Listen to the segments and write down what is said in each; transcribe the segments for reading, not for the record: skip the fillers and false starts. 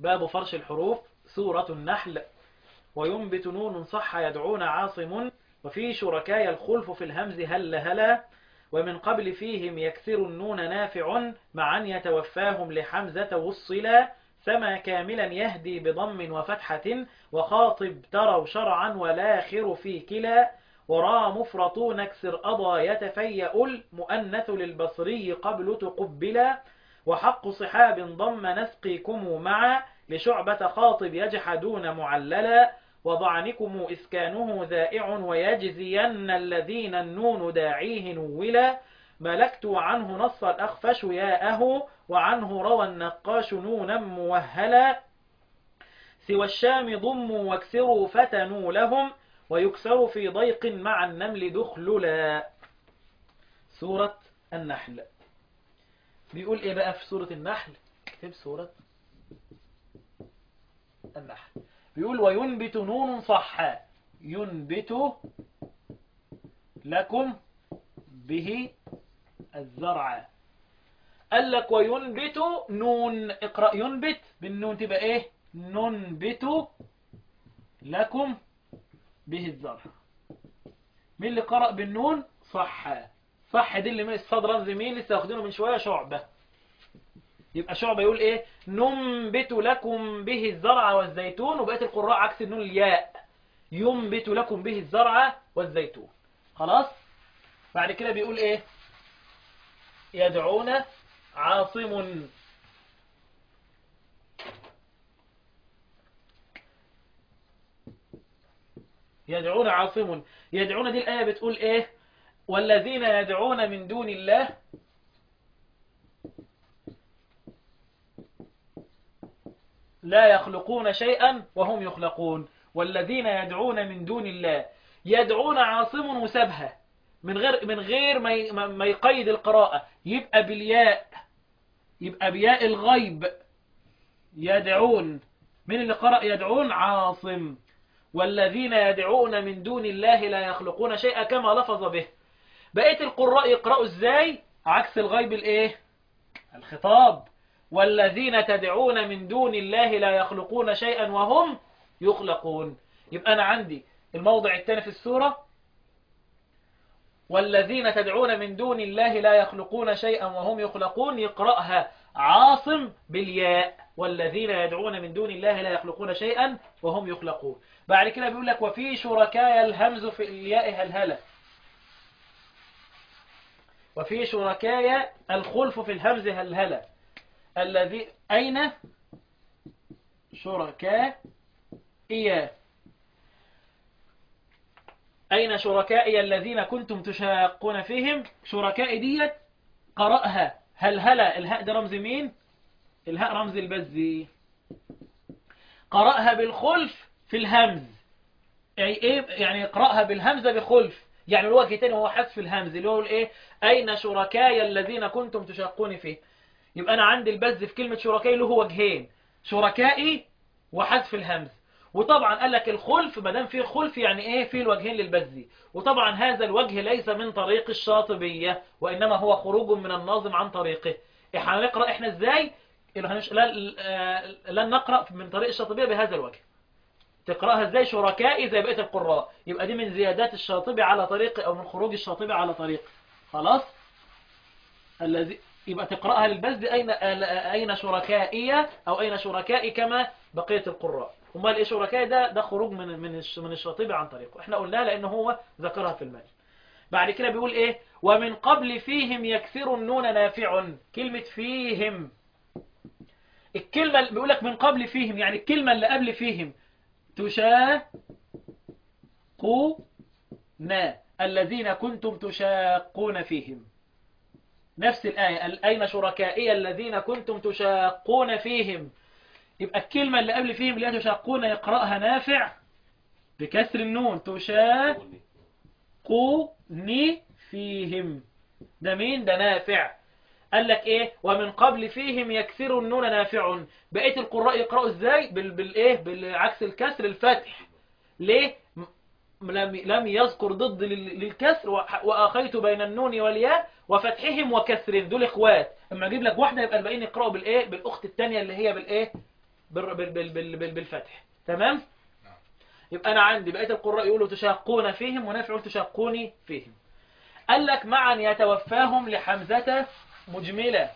باب فرش الحروف. سورة النحل. وينبت نون صح يدعون عاصم، وفي شركاء الخلف في الهمز هل هلا، ومن قبل فيهم يكسر النون نافع، معا يتوفاهم لحمزة وصلا، سما كاملا يهدي بضم وفتحة، وخاطب تروا شرعا والآخر في كلا، ورا مفرط نكسر أضى يتفيأ، المؤنث للبصري قبل تقبلا، وحق صحاب ضم نسقيكم معا، لشعبة خاطب يجحدون معللا، وضعنكم إسكانه ذائع، ويجزين الذين النون داعيه نولا، ملكت عنه نص الأخفش ياءه، وعنه روى النقاش نونا موهلا، سوى الشام ضموا واكسروا فتنوا لهم، ويكسر في ضيق مع النمل دخللا. سورة النحل. بيقول ايه بقى في سورة النحل؟ اكتب سورة النحل. بيقول وينبت نون صح ينبت لكم به الزرع. قال لك وينبت نون، اقرأ ينبت بالنون تبقى ايه؟ ننبت لكم به الزرع. مين اللي قرأ بالنون؟ صح. صح دي اللي من الصاد رمز مين لسه واخدينه من شوية؟ شعبة. يبقى شعبة يقول ايه؟ ننبت لكم به الزرع والزيتون، وبقية القراء عكس النون الياء، ينبت لكم به الزرع والزيتون. خلاص. بعد كده بيقول ايه؟ يدعون عاصم. يدعون عاصم. يدعون دي الآية بتقول ايه؟ والذين يدعون من دون الله لا يخلقون شيئا وهم يخلقون. والذين يدعون من دون الله. يدعون عاصم وسبها من غير ما يقيد القراءة، يبقى بالياء، يبقى بياء الغيب. يدعون. من اللي قرأ يدعون؟ عاصم. والذين يدعون من دون الله لا يخلقون شيئا كما لفظ به. بقية القراء يقرأوا ازاي؟ عكس الغيب الايه؟ الخطاب. والذين تدعون من دون الله لا يخلقون شيئا وهم يخلقون. يبقى أنا عندي الموضع الثاني في السورة والذين تدعون من دون الله لا يخلقون شيئا وهم يخلقون، يقرأها عاصم بالياء. والذين يدعون من دون الله لا يخلقون شيئا وهم يخلقون. بعد كده بيقول لك وفي شركاء الهمز في الياء هلهلة. وفي شركاء الخلف في الهمز هلهلة. الذي أين شركائي؟ أين شركائي الذين كنتم تشاقون فيهم؟ شركائي ديت قرأها هلهلة. الهاء ده رمز مين؟ الهاء رمز البزي. قرأها بالخلف في الهمز. يعني ايه؟ يعني يقرأها بالهمزة بخلف، يعني الوجه تاني هو حذف الهمز اللي هو ايه؟ أين شركائي الذين كنتم تشاقون فيه. يبقى أنا عندي البز في كلمة شركائي له وجهين، شركائي وحذف الهمز. وطبعا قال لك الخلف ما دام فيه خلف يعني ايه؟ فيه الوجهين للبزي. وطبعا هذا الوجه ليس من طريق الشاطبية، وإنما هو خروج من الناظم عن طريقه. احنا هنقرأ احنا ازاي؟ لن نقرأ من طريق الشاطبية بهذا الوجه. تقرأها ازاي؟ شركائي زي بقية القراء. يبقى دي من زيادات الشاطبي على طريق، او من خروج الشاطبي على طريق. خلاص. الذي يبقى تقرأها للبزد أين شركائي أو أين شركائي كما بقية القراء. امال ايه شركائي؟ ده خروج من الشاطبي عن طريقه. احنا قلنا لأنه هو ذكرها في المال. بعد كده بيقول ايه؟ ومن قبل فيهم يكسر النون نافع. كلمة فيهم، الكلمة اللي بيقول لك من قبل فيهم يعني الكلمة اللي قبل فيهم تشاقون، الذين كنتم تشاقون فيهم. نفس الآية أين شركائي الذين كنتم تشاقون فيهم. يبقى الكلمة اللي قبل فيهم اللي تشاقون يقرأها نافع بكسر النون، تشاقوني فيهم. ده مين؟ ده نافع. قال لك ايه؟ ومن قبل فيهم يكسر النون نافع. بقية القراء يقرأوا ازاي؟ بالايه؟ بالعكس الكسر الفتح. ليه؟ لم يذكر ضد للكسر. وأخيت بين النون والياء وفتحهم وكسر، دول اخوات. اما اجيب لك واحدة يبقى الباقيين يقرأوا بالايه؟ بالاخت الثانية اللي هي بالايه؟ بالفتح. تمام. يبقى أنا عندي بقية القراء يقولوا تشاقون فيهم، ونافع يقول تشاقوني فيهم. قال لك معا يتوفاهم لحمزة مجملة.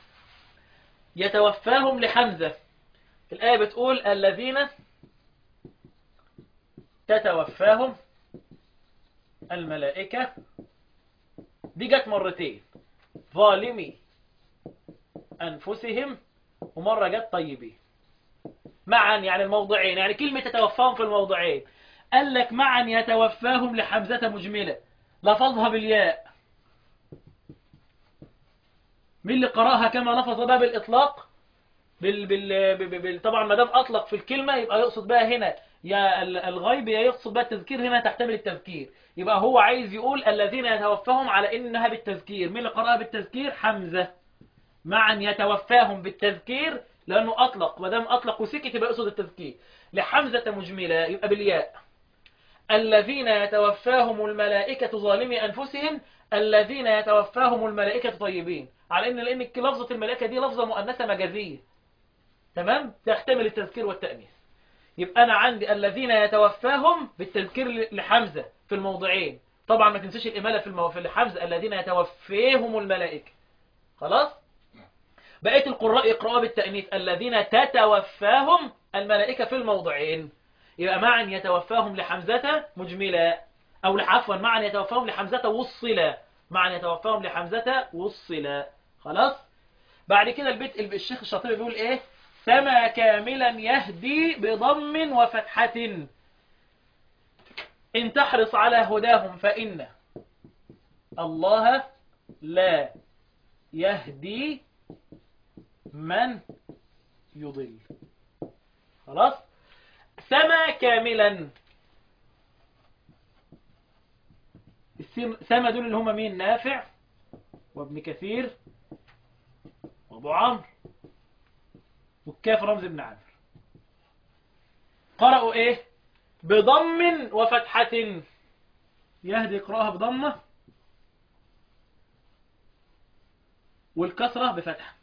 يتوفاهم لحمزة، الآية بتقول الذين تتوفاهم الملائكة، دي جت مرتين، ظالمي أنفسهم ومرة جت طيبين. معا يعني الموضعين، يعني كلمة تتوفاهم في الموضعين. قال لك معا يتوفاهم لحمزة مجملة، لفظها بالياء. مين اللي قرأها كما لفظ بها بالإطلاق؟ طبعا ما دام أطلق في الكلمة يبقى يقصد بها هنا يا الغيب يا يقصد بها التذكير، هنا تحتمل التذكير. يبقى هو عايز يقول الذين يتوفاهم على إنها بالتذكير. مين اللي قرأها بالتذكير؟ حمزة. معا يتوفاهم بالتذكير لأنه أطلق، ما دام أطلق وسكت يبقى يقصد التذكير. لحمزة مجملة يبقى بالياء. الذين يتوفاهم الملائكة ظالمي أنفسهم، الذين يتوفاهم الملائكة طيبين، على لأن لفظة الملائكة دي لفظة مؤنثة مجازية. تمام، تحتمل التذكير والتأنيث. يبقى أنا عندي الذين يتوفاهم بالتذكير لحمزة في الموضعين. طبعا ما تنسيش الإمالة في الحمزة الذين يتوفاهم الملائكة. خلاص. بقية القراء يقرأوا بالتأنيث الذين تتوفاهم الملائكة في الموضعين. يبقى معا يتوفاهم لحمزة مجملة، أو عفوا معا يتوفاهم لحمزة وصلا. معا يتوفاهم لحمزة وصلا. خلاص. بعد كده الشيخ الشاطبي بيقول إيه؟ سما كاملا يهدي بضم وفتحة، إن تحرص على هداهم فإن الله لا يهدي من يضل. خلاص. سما كاملا، سما دول اللي هم مين؟ نافع وابن كثير وابو عمرو، والكاف رمز ابن عامر. قرأوا ايه؟ بضم وفتحة. يهدي يقرأها بضمة والكسرة بفتحة.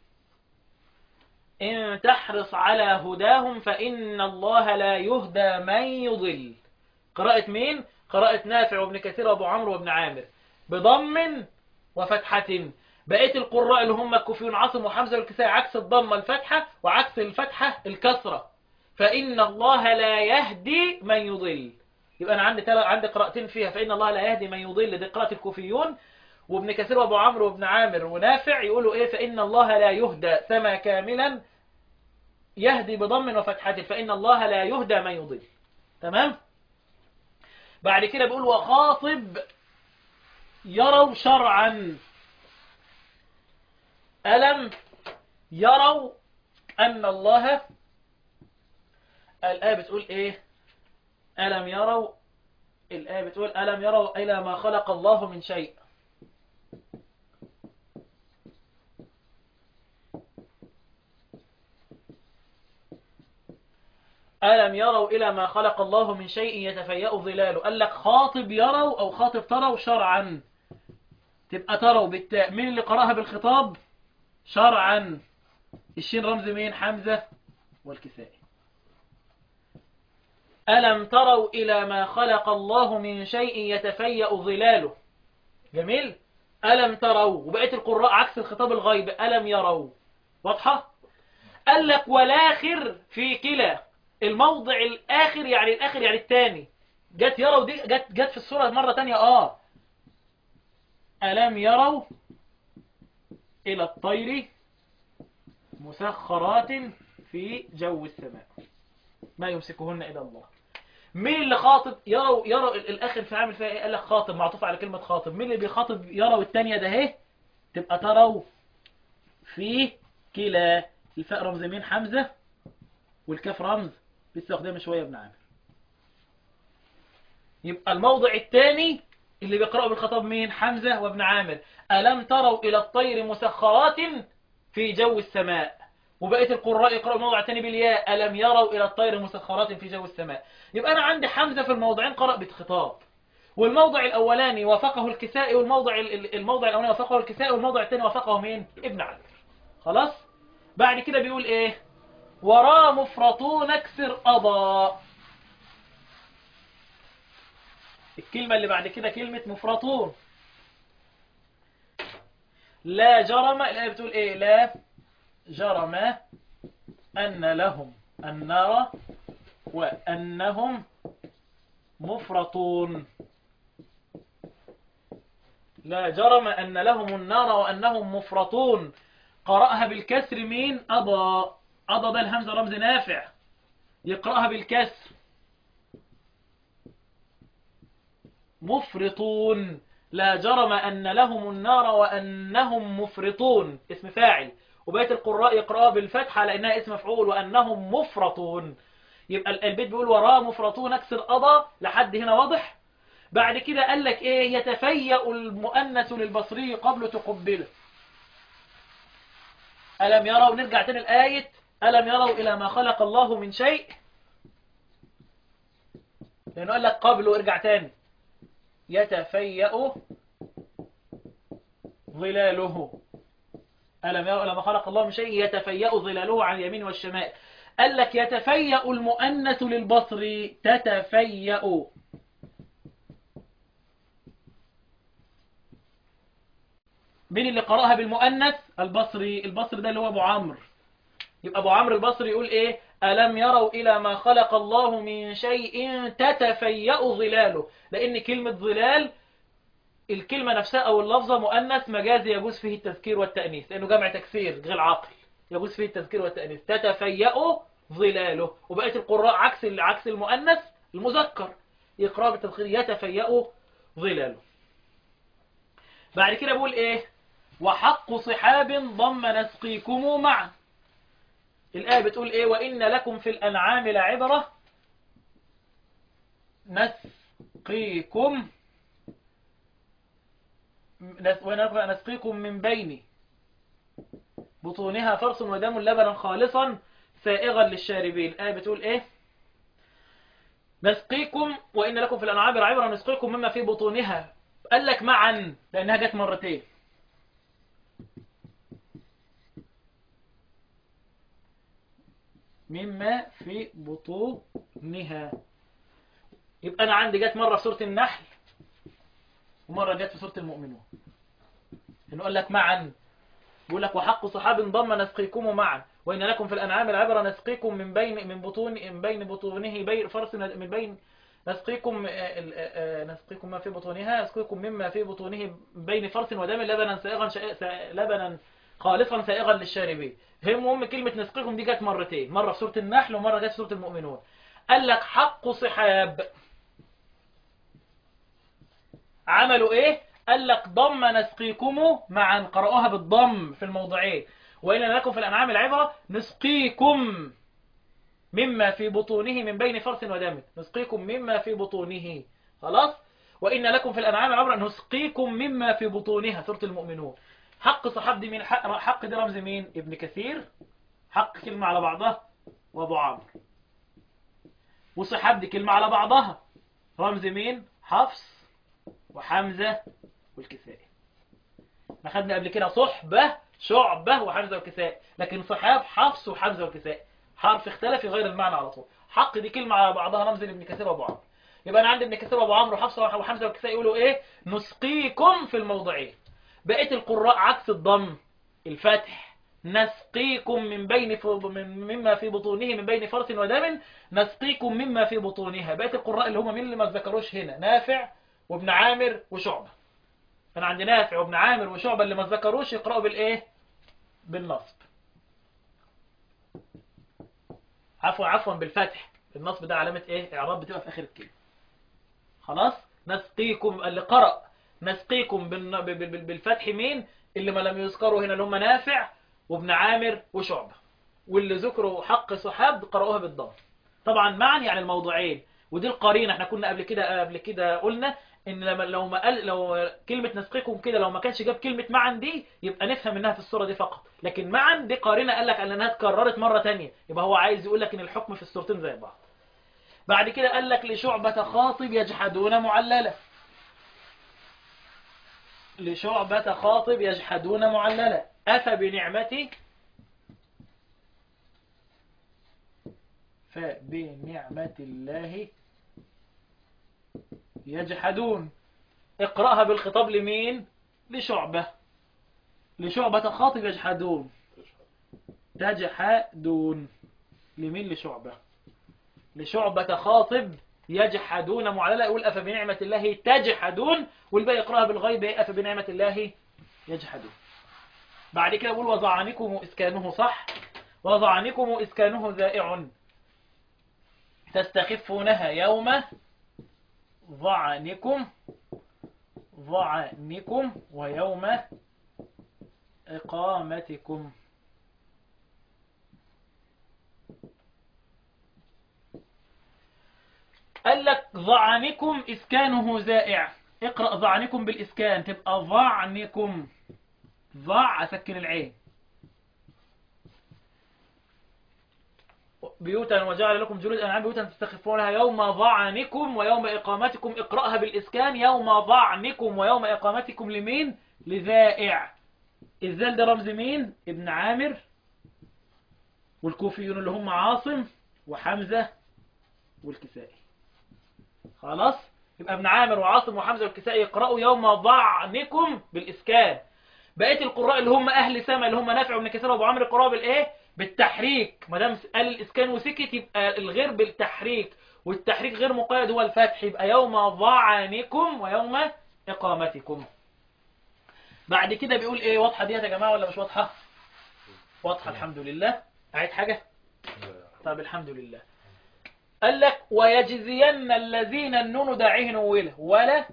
إن تحرص على هداهم فإن الله لا يهدى من يضل. قراءة مين؟ قراءة نافع وابن كثير وابو عمرو وابن عامر بضم وفتحة. بقية القراء اللي هم الكوفيون عاصم وحمزة والكسائي عكس الضمة الفتحة، وعكس الفتحة الكسرة. فإن الله لا يهدي من يضل. يبقى أنا عندي قراءتين فيها، فإن الله لا يهدي من يضل دي قراءة الكوفيون، وابن كثير وابو عمرو وابن عامر ونافع يقولوا إيه؟ فإن الله لا يهدى سما كاملا يهدي بضم وفتحة، فإن الله لا يهدى من يضل. تمام. بعد كده بيقول وخاطب يروا شرعا. ألم يروا أن الله، الآية بتقول إيه؟ ألم يروا، الآية بتقول ألم يروا إلى ما خلق الله من شيء. ألم يروا إلى ما خلق الله من شيء يتفيأ ظلاله. قال لك خاطب يروا أو خاطب تروا شرعا، تبقى تروا بالتاء. مين اللي قرأها بالخطاب؟ شرعا. الشين رمز مين؟ حمزة والكسائي. ألم تروا إلى ما خلق الله من شيء يتفيأ ظلاله. جميل. ألم تروا، وبقية القراء عكس الخطاب الغيب ألم يروا. واضحة؟ قال لك والآخر في كلا. الموضع الآخر يعني الآخر يعني الثاني. جت يروا دي جت في السورة مرة تانية. ألم يروا إلى الطير مسخرات في جو السماء ما يمسكهن إلا الله. مين اللي خاطب؟ يروا الآخر في عامل فيها إيه؟ قال لك خاطب معطوف على كلمة خاطب. مين اللي بيخاطب يروا الثانية ده اهي؟ تبقى تروا في كلا. الفاء رمز مين؟ حمزة، والكاف رمز لسه واخدها من شوية ابن عامر. يبقى الموضع الثاني اللي بيقرأوا بالخطاب مين؟ حمزة وابن عامر. ألم تروا إلى الطير مسخرات في جو السماء. وبقية القراء يقرأوا الموضع الثاني بالياء ألم يروا إلى الطير مسخرات في جو السماء. يبقى أنا عندي حمزة في الموضعين قرأ بالخطاب، والموضع الأولاني وافقه الكسائي، والموضع الأولاني وافقه الكسائي، والموضع الثاني وافقه مين؟ ابن عامر. خلاص. بعد كده بيقول إيه؟ ورا مفرطون اكسر أضى. الكلمة اللي بعد كده كلمة مفرطون. لا جرم، الآية بتقول إيه؟ لا جرم أن لهم النار وأنهم مفرطون. لا جرم أن لهم النار وأنهم مفرطون. قرأها بالكسر مين؟ أضى. أضى ده الهمزة رمز نافع، يقرأها بالكسر مفرطون. لا جرم أن لهم النار وأنهم مفرطون اسم فاعل، وبقية القراء يقرأها بالفتحة لأنها اسم مفعول وأنهم مفرطون. يبقى البيت بيقول وراه مفرطون اكسر قضى لحد هنا واضح. بعد كده قال لك ايه؟ يتفيأ المؤنث للبصري قبل تقبله. ألم يروا، نرجع تاني الآية، ألم يروا إلى ما خلق الله من شيء، لأنه قال لك قبله. ارجع تاني، يتفيأ ظلاله. ألم يروا إلى ما خلق الله من شيء يتفيأ ظلاله عن اليمين والشمال. قال لك يتفيأ المؤنث للبصري، تتفيأ. مين اللي قرأها بالمؤنث؟ البصري. البصري ده اللي هو أبو عمرو. يبقى أبو عمرو البصري يقول إيه؟ ألم يروا إلى ما خلق الله من شيء تتفيأ ظلاله، لأن كلمة ظلال الكلمة نفسها أو اللفظة مؤنث مجازي يجوز فيه التذكير والتأنيث، لأنه جمع تكسير غير عاقل يجوز فيه التذكير والتأنيث. تتفيأ ظلاله. وبقية القراء عكس المؤنث المذكر يقرأ بالتذكير يتفيأ ظلاله. بعد كده بقول إيه؟ وحق صحاب ضم نسقيكم معا. الآية بتقول إيه؟ وإن لكم في الأنعام لعبرة نسقيكم من بين بطونها فرث ودم لبنا خالصا سائغا للشاربين. الآية بتقول إيه؟ نسقيكم وإن لكم في الأنعام لعبرة نسقيكم مما في بطونها. قال لك معا لأنها جت مرتين. مما في بطونها. يبقى أنا عندي جت مرة في سورة النحل ومرة جت في سورة المؤمنون. إنه قال لك معا، بيقول لك وحق صحاب ضم نسقيكم معا وإن لكم في الأنعام العبرة نسقيكم من بين بطونه فرس من بين نسقيكم ما في بطونها نسقيكم مما في بطونه بين فرس ودم لبنا خالصا سائغا للشاربين. هم كلمة نسقيكم دي جت مرتين، مرة في سورة النحل ومرة جت في سورة المؤمنون. قال لك حق صحاب عملوا ايه؟ قال لك ضم نسقيكم معا، قرأوها بالضم في الموضعين. وإن لكم في الأنعام العبرة نسقيكم مما في بطونه من بين فرث ودم. نسقيكم مما في بطونه. خلاص. وإن لكم في الأنعام العبرة نسقيكم مما في بطونها سورة المؤمنون. حق صحاب دي مين؟ حق دي رمز مين؟ ابن كثير. حق كلمة على بعضها وأبو عمرو. وصحاب دي كلمة على بعضها رمز مين؟ حفص وحمزة والكسائي. ما خدنا قبل كده صحبة شعبة وحمزة والكسائي، لكن صحاب حفص وحمزة والكسائي حرف اختلف يغير المعنى على طول. حق دي كلمة على بعضها رمز لابن كثير وابو عمرو. يبقى انا عندي ابن كثير وابو عمرو وحفص وحمزة والكسائي يقولوا ايه؟ نسقيكم في الموضعين. بقية القراء عكس الضم الفتح، نسقيكم مما في بطونه من بين فرث ودم نسقيكم مما في بطونها. بقية القراء اللي هم مين اللي ما ذكروش هنا؟ نافع وابن عامر وشعبة. أنا عندي نافع وابن عامر وشعبة اللي ما ذكروش يقرأوا بالإيه؟ بالنصب. عفوا بالفتح. النصب ده علامة إيه؟ إعراب بتبقى في آخر الكلمة. خلاص. نسقيكم اللي قرأ نسقيكم بالفتح مين؟ اللي ما لم يذكروا هنا اللي هم نافع وابن عامر وشعبة. واللي ذكروا حق صحاب قرأوها بالضم. طبعا معا يعني الموضوعين. ودي القرينة. احنا كنا قبل كده قلنا ان لو كلمة نسقيكم كده لو ما كانش جاب كلمة معا دي يبقى نفهم انها في السورة دي فقط، لكن معا دي قرينة قال لك انها اتكررت مرة تانية، يبقى هو عايز يقول لك ان الحكم في السورتين زي بعض. بعد كده قال لك لشعبة خاطب يجحدون معللة. لشعبة خاطب يجحدون معللة. أفبنعمتي فبنعمة الله يجحدون. اقرأها بالخطاب لمين؟ لشعبة. لشعبة خاطب يجحدون. تجحدون لمين؟ لشعبة. لشعبة خاطب يجحدون معللة، يقول أفبنعمة الله تجحدون، والباقي يقرأها بالغيب أفبنعمة الله يجحدون. بعد كده يقول وضعنكم إسكانه، صح؟ وضعنكم إسكانه ذائع تستخفونها يوم ضعنكم ويوم إقامتكم. قال لك ضعنكم إسكانه زائع. اقرأ ضعنكم بالإسكان تبقى ضعنكم. ضع أسكن العين. بيوتا وجعل لكم جلود أنعام بيوتا تستخفونها يوم ضعنكم ويوم إقامتكم. اقرأها بالإسكان يوم ضعنكم ويوم إقامتكم لمين؟ لذائع. الذال ده رمز مين؟ ابن عامر والكوفيون اللي هم عاصم وحمزة والكسائي. خلاص، يبقى ابن عامر وعاصم وحمزة والكسائي يقرأوا يوم ضعنكم بالإسكان. بقية القراء اللي هم أهل سما اللي هم نافع وابن كثير وابو عمرو يقرأوا بالإيه؟ بالتحريك. ما دام قال الإسكان وسكت يبقى الغير بالتحريك، والتحريك غير مقيد هو الفتح، يبقى يوم ضعنكم ويوم إقامتكم. بعد كده بيقول إيه؟ واضحة دي يا جماعة ولا مش واضحة؟ واضحة الحمد لله. أعيد حاجة؟ طب الحمد لله. قال لك ويجزين الذين النون داعيه نوله ولا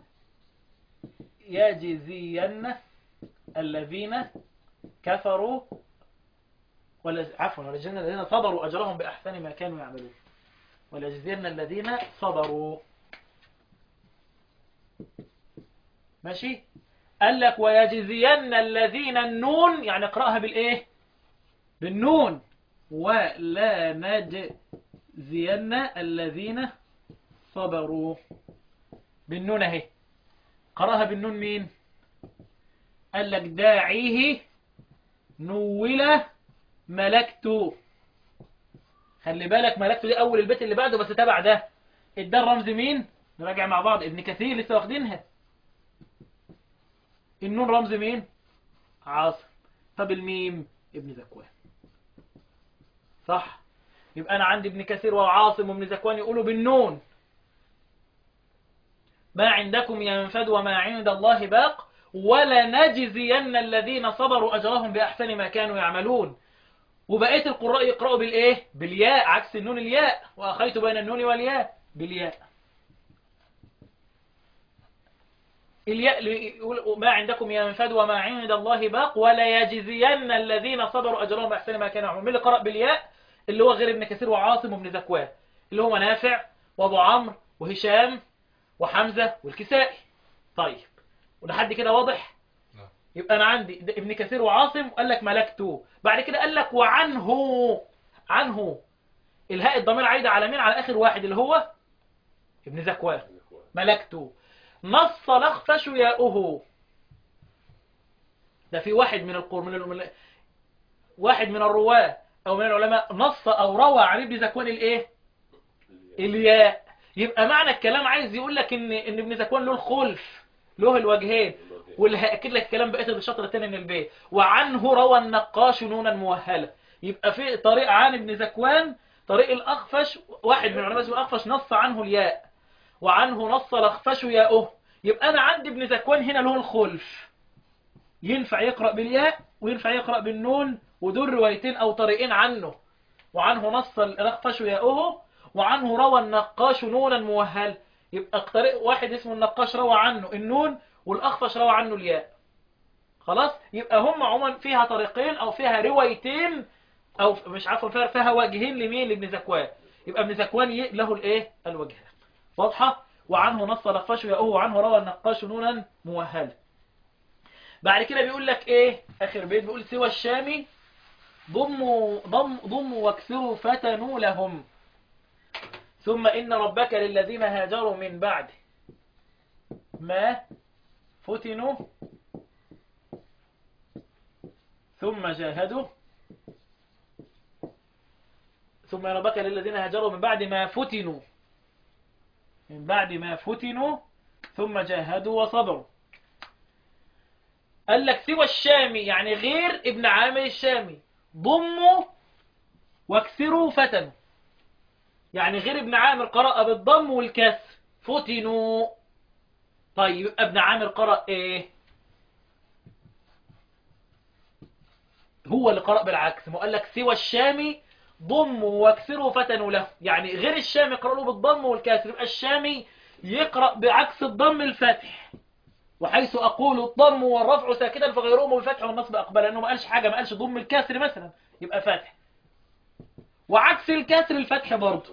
يجزين الذين كفروا ولا عفوا وليجزين الذين صبروا أجرهم بأحسن ما كانوا يعملون. وليجزين الذين صبروا. ماشي. قال لك ويجزين الذين النون، يعني اقرأها بالإيه؟ بالنون. ولا نجزين الذين صبروا بالنون اهي. قرأها بالنون مين؟ قال لك داعيه نوله ملكته. خلي بالك ملكته دي أول البيت اللي بعده بس تبع ده. الدال رمز مين؟ نراجع مع بعض. ابن كثير لسه واخدينها. النون رمز مين؟ عاصم. طب الميم ابن زكوان. صح. يبقى أنا عندي ابن كثير وعاصم وابن زكوان يقولوا بالنون ما عندكم ينفد وما عند الله باق ولنجزين الذين صبروا أجرهم بأحسن ما كانوا يعملون. وبقية القراء يقرأوا بالإيه؟ بالياء، عكس النون الياء. وأخيت بين النون والياء بالياء. الياء يقول ما عندكم ينفد وما عند الله باق ولا يجزين الذين صبروا أجرهم بأحسن ما كانوا يعملون. من اللي قرأ بالياء؟ اللي هو غير ابن كثير وعاصم وابن زكوان، اللي هو نافع وابو عمرو وهشام وحمزة والكسائي. طيب ولحد كده واضح؟ يبقى أنا عندي ابن كثير وعاصم قال لك ملكته. بعد كده قال لك عنه الهاء الضمير عايدة على مين؟ على آخر واحد اللي هو ابن زكوان. ملكته. نص لخفش ياؤه. ده في واحد من واحد من الرواة أو من العلماء نص أو روى عن ابن زكوان الإيه؟ الياء. يبقى معنى الكلام عايز يقول لك إن ابن زكوان له الخلف، له الوجهين. واللي هأكد لك الكلام بقيت الشطر الثاني من البيت. وعنه روى النقاش نونا موهلة. يبقى في طريق عن ابن زكوان طريق الأخفش، واحد من العلماء اسمه الأخفش نص عنه الياء وعنه نص الأخفش ياؤه. يبقى أنا عندي ابن زكوان هنا له الخلف، ينفع يقرأ بالياء وينفع يقرأ بالنون، ودول روايتين أو طريقين عنه. وعنه نص الأخفش ياؤه وعنه روى النقاش نونا موهل. يبقى طريق واحد اسمه النقاش روى عنه النون والأخفش روى عنه الياء. خلاص. يبقى هم عموما فيها طريقين أو فيها روايتين أو مش عارف فيها وجهين لمين؟ لابن زكوان. يبقى ابن زكوان له الإيه؟ الوجهان. واضحة؟ وعنه نص الأخفش ياؤه وعنه روى النقاش نونا موهل. بعد كده بيقول لك إيه؟ آخر بيت بيقول سوى الشامي ضموا واكسروا فتنوا لهم. ثم إن ربك للذين هاجروا من بعد ما فتنوا ثم جاهدوا ثم إن ربك للذين هاجروا من بعد ما فتنوا، من بعد ما فتنوا ثم جاهدوا وصبروا. قال لك سوى الشامي يعني غير ابن عامر الشامي، ضموا واكسروا فتنوا، يعني غير ابن عامر قرأ بالضم والكسر فتنوا. طيب يبقى ابن عامر قرأ ايه؟ هو اللي قرأ بالعكس، ما قال لك سوى الشامي ضموا واكسروا فتنوا له، يعني غير الشامي قرأ له بالضم والكسر، يبقى الشامي يقرأ بعكس الضم الفتح. وحيث أقول الضم والرفع ساكتا فغيرهم بالفتح والنصب أقبل، لأنه ما قالش حاجة، ما قالش ضم الكسر مثلا يبقى فتح، وعكس الكسر الفتح برضه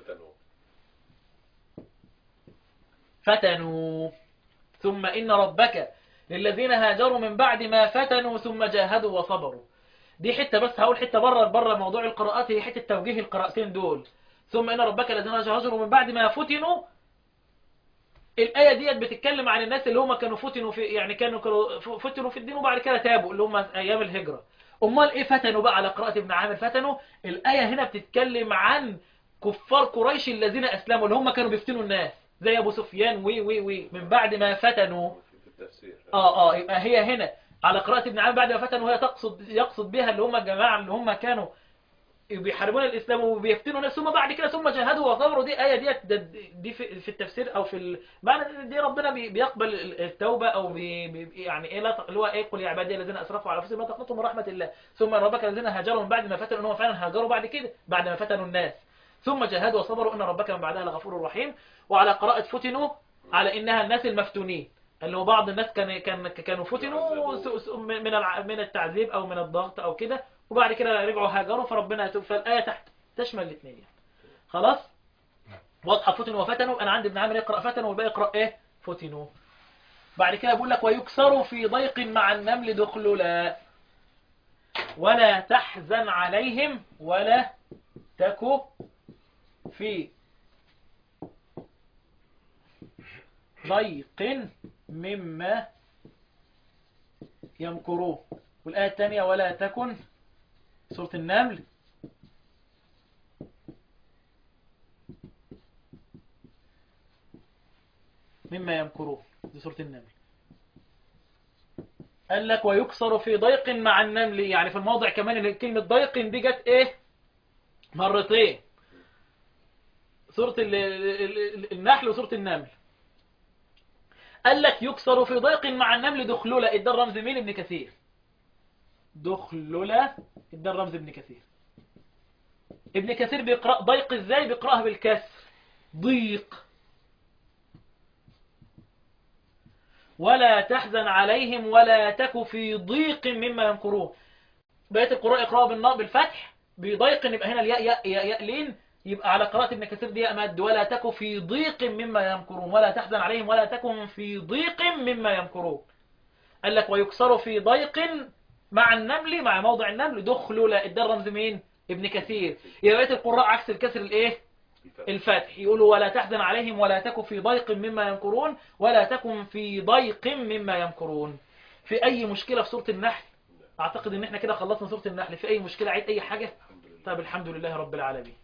فتنوا. ثم إن ربك للذين هاجروا من بعد ما فتنوا ثم جاهدوا وصبروا. دي حتة بس، هقول حتة بره موضوع القراءات، هي حتة توجيه القراءتين دول. ثم إن ربك الذين هاجروا من بعد ما فتنوا، الآية ديت بتتكلم عن الناس اللي هم كانوا فتنوا في، يعني كانوا فتنوا في الدين وبعد كده تابوا، اللي هم أيام الهجرة. أمال إيه فتنوا بقى على قراءة ابن عامر؟ فتنوا الآية هنا بتتكلم عن كفار قريش الذين أسلموا، اللي هم كانوا بيفتنوا الناس زي أبو سفيان وي من بعد ما فتنوا. يبقى هي هنا على قراءة ابن عامر بعد ما فتنوا، هي يقصد بها اللي هم الجماعة اللي هم كانوا بيحاربون الإسلام وبيفتنوا الناس، ثم بعد كده ثم جاهدوا وصبروا. دي آية دي في التفسير أو في معنى دي ربنا بيقبل التوبة، أو يعني إيه اللي هو إيه، قل يا عبادي الذين أسرفوا على أنفسهم لا تقنطوا من رحمة الله، ثم ربك الذين هاجروا من بعد ما فتنوا، إن هم فعلا هاجروا بعد كده بعد ما فتنوا الناس، ثم جاهدوا وصبروا إن ربك من بعدها لغفور رحيم. وعلى قراءة فتنوا على إنها الناس المفتونين، اللي هو بعض الناس كانوا فتنوا من التعذيب أو من الضغط أو كده، وبعد كده رجعوا هاجروا فربنا يتوب. فالآية تحت تشمل الاثنين يعني. خلاص واضحة. فتنوا وفتنوا، أنا عندي ابن عامر يقرأ فتنوا والباقي يقرأ إيه؟ فتنوا. بعد كده بيقول لك ويكسروا في ضيق مع النمل دخللا ولا تحزن عليهم ولا تكو في ضيق مما يمكروه. والآية الثانية ولا تكن، سورة النمل، مما يمكروه، دي سورة النمل. قال لك ويكسر في ضيق مع النمل، يعني في الموضع كمان اللي كلمة ضيق دي جت ايه مرتين، سورة النحل وسورة النمل. قال لك يكسر في ضيق مع النمل دخلولة، ادى الرمز مين؟ ابن كثير. دخلولة ادى الرمز ابن كثير. ابن كثير بيقرأ ضيق ازاي؟ بيقرأها بالكسر ضيق. ولا تحزن عليهم ولا تك في ضيق مما يمكروه. بقية القراء يقرأوا بالفتح، بضيق يبقى هنا الياء يألين، يبقى على قراءة ابن كثير دي ياء مد. ولا تك في ضيق مما يمكرون، ولا تحزن عليهم ولا تكن في ضيق مما يمكرون. قال لك ويكسر في ضيق مع النمل، مع موضع النمل دخلوا، ادى الرمز مين؟ ابن كثير. يبقى بقية القراء عكس الكسر الايه؟ الفتح، يقولوا ولا تحزن عليهم ولا تك في ضيق مما يمكرون ولا تكن في ضيق مما يمكرون. في أي مشكلة في سورة النحل؟ أعتقد إن احنا كده خلصنا سورة النحل. في أي مشكلة؟ عيد أي حاجة؟ طيب الحمد لله رب العالمين.